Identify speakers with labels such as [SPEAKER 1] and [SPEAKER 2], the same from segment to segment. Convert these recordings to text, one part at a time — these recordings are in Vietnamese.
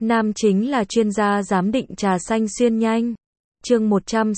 [SPEAKER 1] Nam chính là chuyên gia giám định trà xanh xuyên nhanh. Chương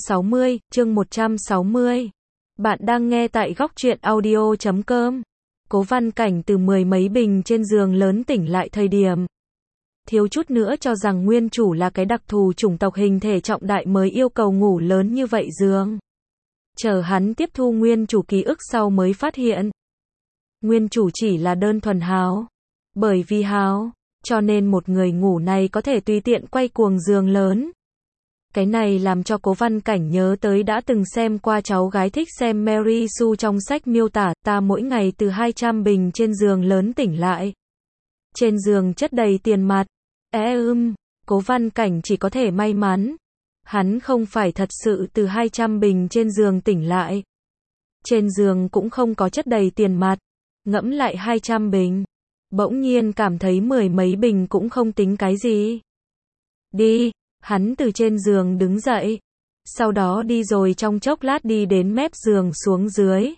[SPEAKER 1] 160. Bạn đang nghe tại góc truyện audio.com. Cố Văn Cảnh từ mười mấy bình trên giường lớn tỉnh lại thời điểm thiếu chút nữa cho rằng nguyên chủ là cái đặc thù chủng tộc hình thể trọng đại mới yêu cầu ngủ lớn như vậy giường. Chờ hắn tiếp thu nguyên chủ ký ức sau mới phát hiện nguyên chủ chỉ là đơn thuần háo. Bởi vì háo, cho nên một người ngủ này có thể tùy tiện quay cuồng giường lớn. Cái này làm cho Cố Văn Cảnh nhớ tới đã từng xem qua cháu gái thích xem Mary Sue trong sách miêu tả, ta mỗi ngày từ 200 bình trên giường lớn tỉnh lại. Trên giường chất đầy tiền mặt. Cố Văn Cảnh chỉ có thể may mắn. Hắn không phải thật sự từ 200 bình trên giường tỉnh lại. Trên giường cũng không có chất đầy tiền mặt. Ngẫm lại 200 bình. Bỗng nhiên cảm thấy mười mấy bình cũng không tính cái gì. Đi, hắn từ trên giường đứng dậy. Sau đó đi rồi trong chốc lát đi đến mép giường xuống dưới.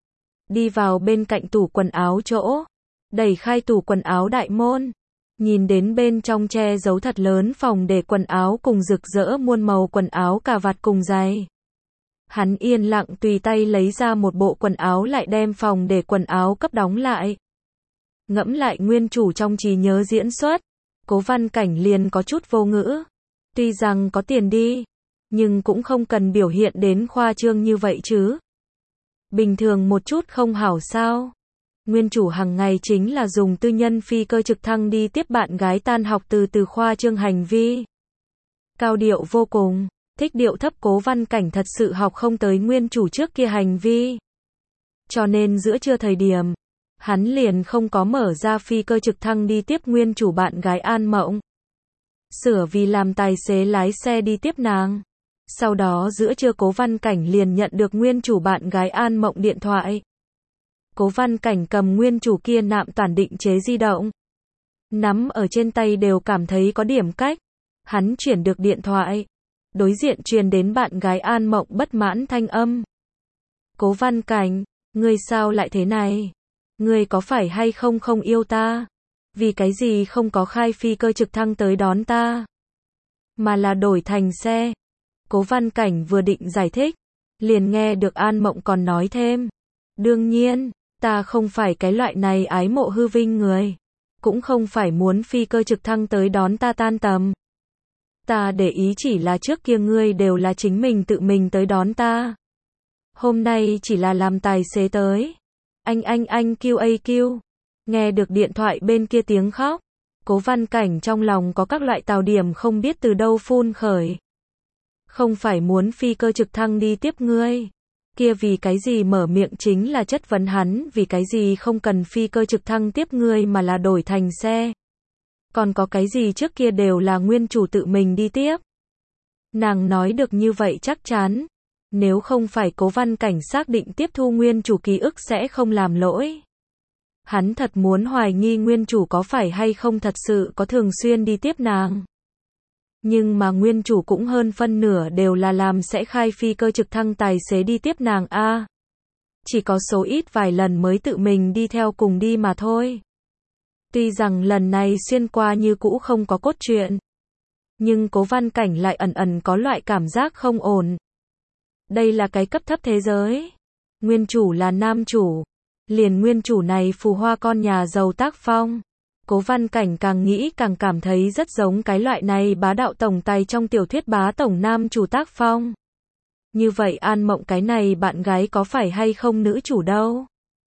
[SPEAKER 1] Đi vào bên cạnh tủ quần áo chỗ. Đẩy khai tủ quần áo đại môn. Nhìn đến bên trong che giấu thật lớn phòng để quần áo cùng rực rỡ muôn màu quần áo cà vạt cùng giày. Hắn yên lặng tùy tay lấy ra một bộ quần áo lại đem phòng để quần áo cấp đóng lại. Ngẫm lại nguyên chủ trong trí nhớ diễn xuất, Cố Văn Cảnh liền có chút vô ngữ. Tuy rằng có tiền đi, nhưng cũng không cần biểu hiện đến khoa trương như vậy chứ. Bình thường một chút không hảo sao. Nguyên chủ hàng ngày chính là dùng tư nhân phi cơ trực thăng đi tiếp bạn gái tan học từ khoa trương hành vi. Cao điệu vô cùng, thích điệu thấp Cố Văn Cảnh thật sự học không tới nguyên chủ trước kia hành vi. Cho nên giữa trưa thời điểm, hắn liền không có mở ra phi cơ trực thăng đi tiếp nguyên chủ bạn gái An Mộng. Sửa vì làm tài xế lái xe đi tiếp nàng. Sau đó giữa trưa Cố Văn Cảnh liền nhận được nguyên chủ bạn gái An Mộng điện thoại. Cố Văn Cảnh cầm nguyên chủ kia nạm toàn định chế di động. Nắm ở trên tay đều cảm thấy có điểm cách. Hắn chuyển được điện thoại. Đối diện truyền đến bạn gái An Mộng bất mãn thanh âm. Cố Văn Cảnh, ngươi sao lại thế này? Ngươi có phải hay không không yêu ta? Vì cái gì không có khai phi cơ trực thăng tới đón ta? Mà là đổi thành xe. Cố Văn Cảnh vừa định giải thích. Liền nghe được An Mộng còn nói thêm. Đương nhiên, ta không phải cái loại này ái mộ hư vinh người. Cũng không phải muốn phi cơ trực thăng tới đón ta tan tầm. Ta để ý chỉ là trước kia ngươi đều là chính mình tự mình tới đón ta. Hôm nay chỉ là làm tài xế tới. Anh QAQ. Nghe được điện thoại bên kia tiếng khóc. Cố Văn Cảnh trong lòng có các loại tào điểm không biết từ đâu phun khởi. Không phải muốn phi cơ trực thăng đi tiếp ngươi. Kia vì cái gì mở miệng chính là chất vấn hắn, vì cái gì không cần phi cơ trực thăng tiếp ngươi mà là đổi thành xe. Còn có cái gì trước kia đều là nguyên chủ tự mình đi tiếp. Nàng nói được như vậy chắc chắn. Nếu không phải Cố Văn Cảnh xác định tiếp thu nguyên chủ ký ức sẽ không làm lỗi. Hắn thật muốn hoài nghi nguyên chủ có phải hay không thật sự có thường xuyên đi tiếp nàng. Nhưng mà nguyên chủ cũng hơn phân nửa đều là làm sẽ khai phi cơ trực thăng tài xế đi tiếp nàng a. Chỉ có số ít vài lần mới tự mình đi theo cùng đi mà thôi. Tuy rằng lần này xuyên qua như cũ không có cốt truyện. Nhưng Cố Văn Cảnh lại ẩn ẩn có loại cảm giác không ổn. Đây là cái cấp thấp thế giới. Nguyên chủ là nam chủ. Liền nguyên chủ này phù hoa con nhà giàu tác phong. Cố Văn Cảnh càng nghĩ càng cảm thấy rất giống cái loại này bá đạo tổng tài trong tiểu thuyết bá tổng nam chủ tác phong. Như vậy An Mộng cái này bạn gái có phải hay không nữ chủ đâu?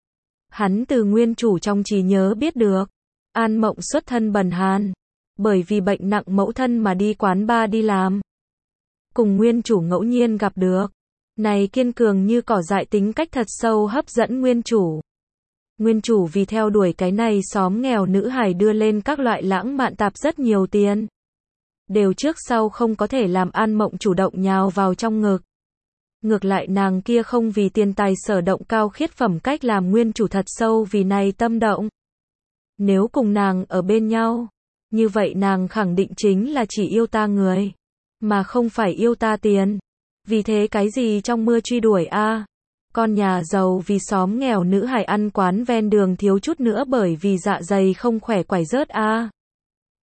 [SPEAKER 1] Hắn từ nguyên chủ trong trí nhớ biết được. An Mộng xuất thân bần hàn. Bởi vì bệnh nặng mẫu thân mà đi quán bar đi làm. Cùng nguyên chủ ngẫu nhiên gặp được. Này kiên cường như cỏ dại tính cách thật sâu hấp dẫn nguyên chủ. Nguyên chủ vì theo đuổi cái này xóm nghèo nữ hài đưa lên các loại lãng mạn tạp rất nhiều tiền. Đều trước sau không có thể làm An Mộng chủ động nhào vào trong ngực. Ngược lại nàng kia không vì tiền tài sở động cao khiết phẩm cách làm nguyên chủ thật sâu vì này tâm động. Nếu cùng nàng ở bên nhau, như vậy nàng khẳng định chính là chỉ yêu ta người, mà không phải yêu ta tiền. Vì thế cái gì trong mưa truy đuổi a? Con nhà giàu vì xóm nghèo nữ hài ăn quán ven đường thiếu chút nữa bởi vì dạ dày không khỏe quải rớt a.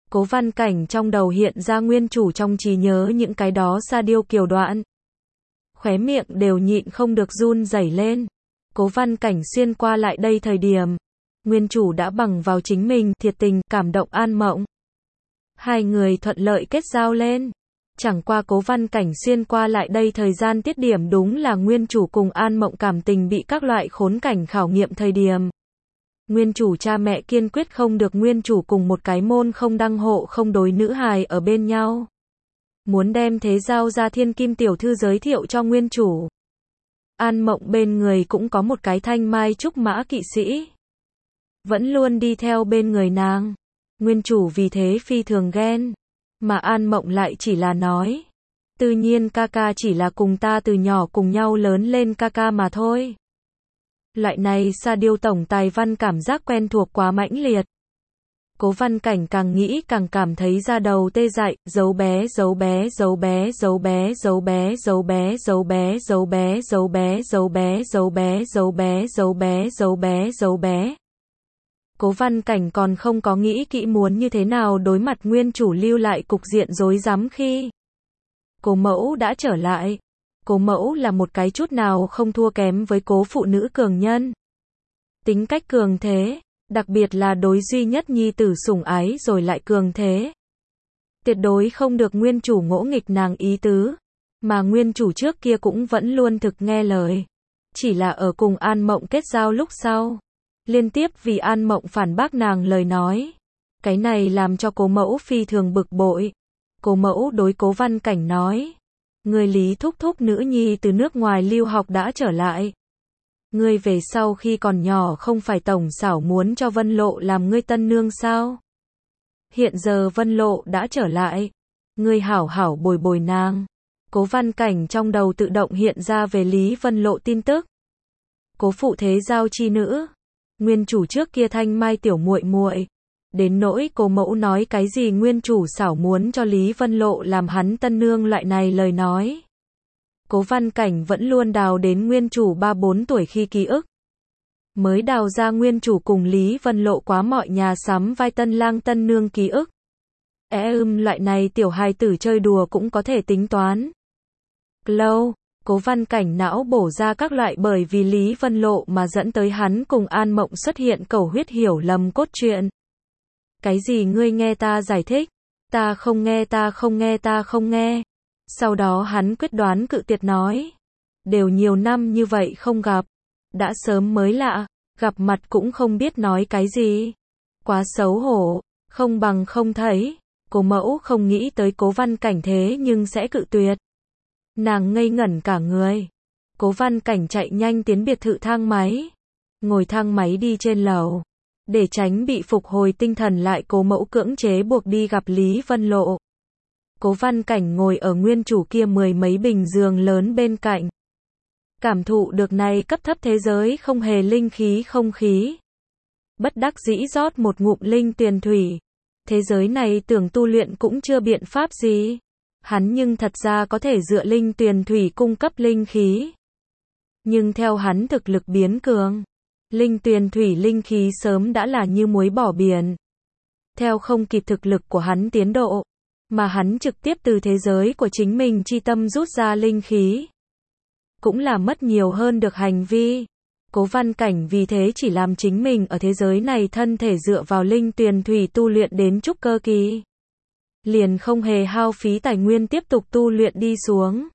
[SPEAKER 1] Cố Văn Cảnh trong đầu hiện ra nguyên chủ trong trí nhớ những cái đó sa điêu kiều đoạn. Khóe miệng đều nhịn không được run rẩy lên. Cố Văn Cảnh xuyên qua lại đây thời điểm, nguyên chủ đã bằng vào chính mình, thiệt tình, cảm động An Mộng. Hai người thuận lợi kết giao lên. Chẳng qua Cố Văn Cảnh xuyên qua lại đây thời gian tiết điểm đúng là nguyên chủ cùng An Mộng cảm tình bị các loại khốn cảnh khảo nghiệm thời điểm. Nguyên chủ cha mẹ kiên quyết không được nguyên chủ cùng một cái môn không đăng hộ không đối nữ hài ở bên nhau. Muốn đem thế giao ra thiên kim tiểu thư giới thiệu cho nguyên chủ. An Mộng bên người cũng có một cái thanh mai trúc mã kỵ sĩ. Vẫn luôn đi theo bên người nàng. Nguyên chủ vì thế phi thường ghen. Mà An Mộng lại chỉ là nói. Tự nhiên ca ca chỉ là cùng ta từ nhỏ cùng nhau lớn lên ca ca mà thôi. Loại này sa điêu tổng tài văn cảm giác quen thuộc quá mãnh liệt. Cố Văn Cảnh càng nghĩ càng cảm thấy da đầu tê dại, dấu bé, dấu bé, dấu bé, dấu bé, dấu bé, dấu bé, dấu bé, dấu bé, dấu bé, dấu bé, dấu bé, dấu bé, dấu bé, dấu bé, dấu bé. Cố Văn Cảnh còn không có nghĩ kỹ muốn như thế nào đối mặt nguyên chủ lưu lại cục diện rối rắm khi Cố mẫu đã trở lại. Cố mẫu là một cái chút nào không thua kém với cố phụ nữ cường nhân. Tính cách cường thế, đặc biệt là đối duy nhất nhi tử sủng ái rồi lại cường thế. Tuyệt đối không được nguyên chủ ngỗ nghịch nàng ý tứ, mà nguyên chủ trước kia cũng vẫn luôn thực nghe lời. Chỉ là ở cùng An Mộng kết giao lúc sau, liên tiếp vì An Mộng phản bác nàng lời nói. Cái này làm cho cố mẫu phi thường bực bội. Cố mẫu đối Cố Văn Cảnh nói. Người Lý thúc thúc nữ nhi từ nước ngoài lưu học đã trở lại. Ngươi về sau khi còn nhỏ không phải tổng xảo muốn cho Vân Lộ làm ngươi tân nương sao? Hiện giờ Vân Lộ đã trở lại. Ngươi hảo hảo bồi bồi nàng. Cố Văn Cảnh trong đầu tự động hiện ra về Lý Vân Lộ tin tức. Cố phụ thế giao chi nữ. Nguyên chủ trước kia thanh mai tiểu muội muội. Đến nỗi cố mẫu nói cái gì nguyên chủ xảo muốn cho Lý Vân Lộ làm hắn tân nương loại này lời nói. Cố Văn Cảnh vẫn luôn đào đến nguyên chủ 3-4 tuổi khi ký ức. Mới đào ra nguyên chủ cùng Lý Vân Lộ quá mọi nhà sắm vai tân lang tân nương ký ức. Loại này tiểu hài tử chơi đùa cũng có thể tính toán. Lâu, Cố Văn Cảnh não bổ ra các loại bởi vì Lý Vân Lộ mà dẫn tới hắn cùng An Mộng xuất hiện cầu huyết hiểu lầm cốt truyện. Cái gì ngươi nghe ta giải thích? Ta không nghe, ta không nghe, ta không nghe. Sau đó hắn quyết đoán cự tuyệt nói. Đều nhiều năm như vậy không gặp. Đã sớm mới lạ, gặp mặt cũng không biết nói cái gì. Quá xấu hổ, không bằng không thấy. Cố mẫu không nghĩ tới Cố Văn Cảnh thế nhưng sẽ cự tuyệt. Nàng ngây ngẩn cả người. Cố Văn Cảnh chạy nhanh tiến biệt thự thang máy. Ngồi thang máy đi trên lầu. Để tránh bị phục hồi tinh thần lại cố mẫu cưỡng chế buộc đi gặp Lý Vân Lộ. Cố Văn Cảnh ngồi ở nguyên chủ kia 10 mấy bình giường lớn bên cạnh. Cảm thụ được này cấp thấp thế giới không hề linh khí không khí. Bất đắc dĩ rót một ngụm linh tuyền thủy. Thế giới này tưởng tu luyện cũng chưa biện pháp gì. Hắn nhưng thật ra có thể dựa linh tuyền thủy cung cấp linh khí. Nhưng theo hắn thực lực biến cường. Linh tuyền thủy linh khí sớm đã là như muối bỏ biển. Theo không kịp thực lực của hắn tiến độ, mà hắn trực tiếp từ thế giới của chính mình chi tâm rút ra linh khí. Cũng là mất nhiều hơn được hành vi. Cố Văn Cảnh vì thế chỉ làm chính mình ở thế giới này thân thể dựa vào linh tuyền thủy tu luyện đến trúc cơ kỳ. Liền không hề hao phí tài nguyên tiếp tục tu luyện đi xuống.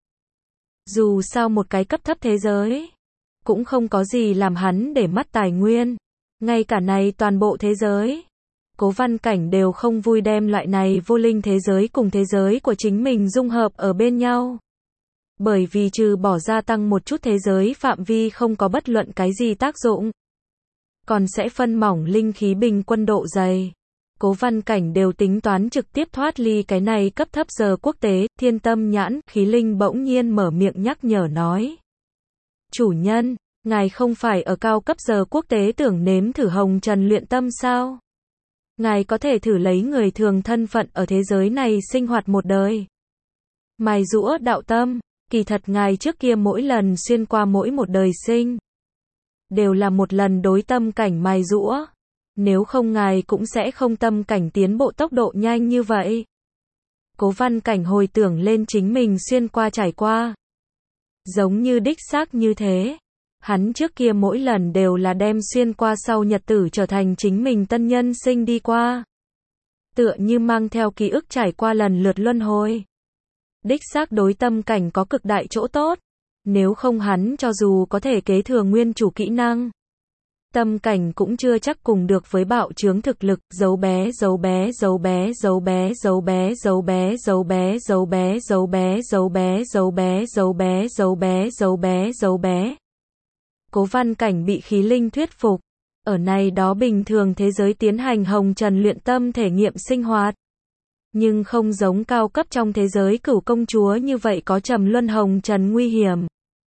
[SPEAKER 1] Dù sao một cái cấp thấp thế giới cũng không có gì làm hắn để mắt tài nguyên. Ngay cả này toàn bộ thế giới. Cố Văn Cảnh đều không vui đem loại này vô linh thế giới cùng thế giới của chính mình dung hợp ở bên nhau. Bởi vì trừ bỏ gia tăng một chút thế giới phạm vi không có bất luận cái gì tác dụng. Còn sẽ phân mỏng linh khí bình quân độ dày. Cố Văn Cảnh đều tính toán trực tiếp thoát ly cái này cấp thấp giờ quốc tế. Thiên Tâm Nhãn, khí linh bỗng nhiên mở miệng nhắc nhở nói. Chủ nhân, ngài không phải ở cao cấp giờ quốc tế tưởng nếm thử hồng trần luyện tâm sao? Ngài có thể thử lấy người thường thân phận ở thế giới này sinh hoạt một đời. Mài giũa đạo tâm, kỳ thật ngài trước kia mỗi lần xuyên qua mỗi một đời sinh. Đều là một lần đối tâm cảnh mài giũa. Nếu không ngài cũng sẽ không tâm cảnh tiến bộ tốc độ nhanh như vậy. Cố Văn Cảnh hồi tưởng lên chính mình xuyên qua trải qua. Giống như đích xác như thế. Hắn trước kia mỗi lần đều là đem xuyên qua sau nhật tử trở thành chính mình tân nhân sinh đi qua. Tựa như mang theo ký ức trải qua lần lượt luân hồi. Đích xác đối tâm cảnh có cực đại chỗ tốt. Nếu không hắn cho dù có thể kế thừa nguyên chủ kỹ năng, tâm cảnh cũng chưa chắc cùng được với bạo chướng thực lực. Dấu bé dấu bé dấu bé dấu bé dấu bé dấu bé dấu bé dấu bé dấu bé dấu bé dấu bé dấu bé dấu bé dấu bé dấu bé. Cố Văn Cảnh bị khí linh thuyết phục. Ở này đó bình thường thế giới tiến hành hồng trần luyện tâm thể nghiệm sinh hoạt. Nhưng không giống cao cấp trong thế giới Cửu Công Chúa như vậy có trầm luân hồng trần nguy hiểm.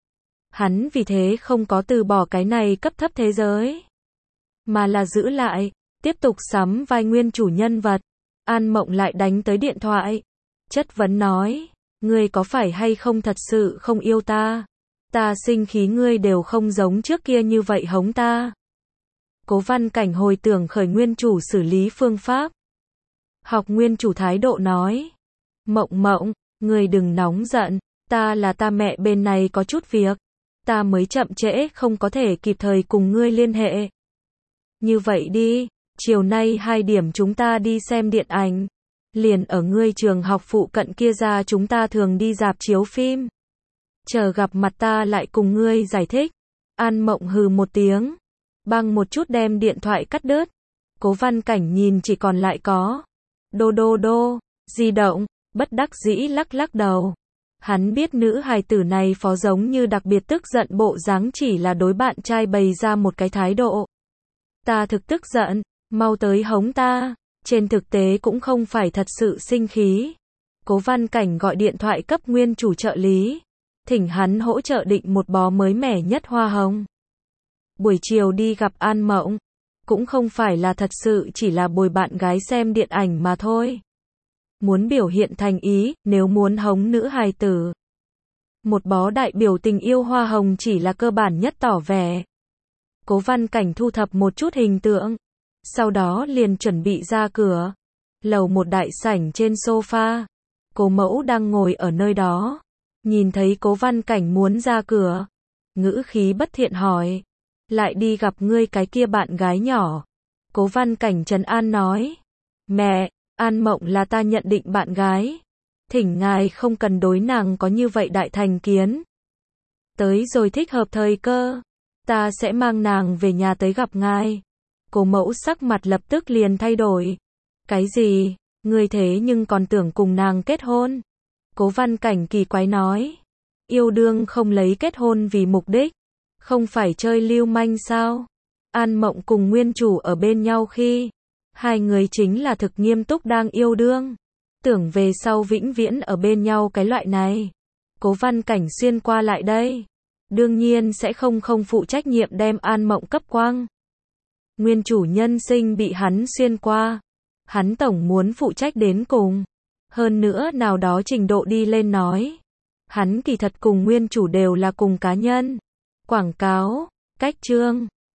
[SPEAKER 1] Hắn vì thế không có từ bỏ cái này cấp thấp thế giới, mà là giữ lại, tiếp tục sắm vai nguyên chủ nhân vật. An Mộng lại đánh tới điện thoại, chất vấn nói, ngươi có phải hay không thật sự không yêu ta? Ta sinh khí ngươi đều không giống trước kia như vậy hống ta. Cố Văn Cảnh hồi tưởng khởi nguyên chủ xử lý phương pháp. Học nguyên chủ thái độ nói, Mộng Mộng, ngươi đừng nóng giận, ta là ta mẹ bên này có chút việc. Ta mới chậm trễ không có thể kịp thời cùng ngươi liên hệ. Như vậy đi, chiều nay 2 điểm chúng ta đi xem điện ảnh. Liền ở ngươi trường học phụ cận kia ra chúng ta thường đi rạp chiếu phim. Chờ gặp mặt ta lại cùng ngươi giải thích. An Mộng hừ một tiếng, băng một chút đem điện thoại cắt đứt. Cố Văn Cảnh nhìn chỉ còn lại có đô đô đô, di động, bất đắc dĩ lắc lắc đầu. Hắn biết nữ hài tử này phó giống như đặc biệt tức giận bộ dáng chỉ là đối bạn trai bày ra một cái thái độ. Ta thực tức giận, mau tới hống ta, trên thực tế cũng không phải thật sự sinh khí. Cố Văn Cảnh gọi điện thoại cấp nguyên chủ trợ lý, thỉnh hắn hỗ trợ định một bó mới mẻ nhất hoa hồng. Buổi chiều đi gặp An Mộng, cũng không phải là thật sự chỉ là bồi bạn gái xem điện ảnh mà thôi. Muốn biểu hiện thành ý, nếu muốn hống nữ hài tử. Một bó đại biểu tình yêu hoa hồng chỉ là cơ bản nhất tỏ vẻ. Cố Văn Cảnh thu thập một chút hình tượng, sau đó liền chuẩn bị ra cửa. Lầu một đại sảnh trên sofa, Cố Mẫu đang ngồi ở nơi đó, nhìn thấy Cố Văn Cảnh muốn ra cửa, ngữ khí bất thiện hỏi, lại đi gặp ngươi cái kia bạn gái nhỏ. Cố Văn Cảnh trấn an nói, mẹ, An Mộng là ta nhận định bạn gái, thỉnh ngài không cần đối nàng có như vậy đại thành kiến. Tới rồi thích hợp thời cơ, ta sẽ mang nàng về nhà tới gặp ngài. Cố Mẫu sắc mặt lập tức liền thay đổi. Cái gì, ngươi thế nhưng còn tưởng cùng nàng kết hôn? Cố Văn Cảnh kỳ quái nói, yêu đương không lấy kết hôn vì mục đích, không phải chơi lưu manh sao? An Mộng cùng nguyên chủ ở bên nhau khi, hai người chính là thực nghiêm túc đang yêu đương, tưởng về sau vĩnh viễn ở bên nhau cái loại này. Cố Văn Cảnh xuyên qua lại đây, đương nhiên sẽ không phụ trách nhiệm đem An Mộng cấp quang. Nguyên chủ nhân sinh bị hắn xuyên qua, hắn tổng muốn phụ trách đến cùng. Hơn nữa nào đó trình độ đi lên nói, hắn kỳ thật cùng nguyên chủ đều là cùng cá nhân. Quảng cáo, cách chương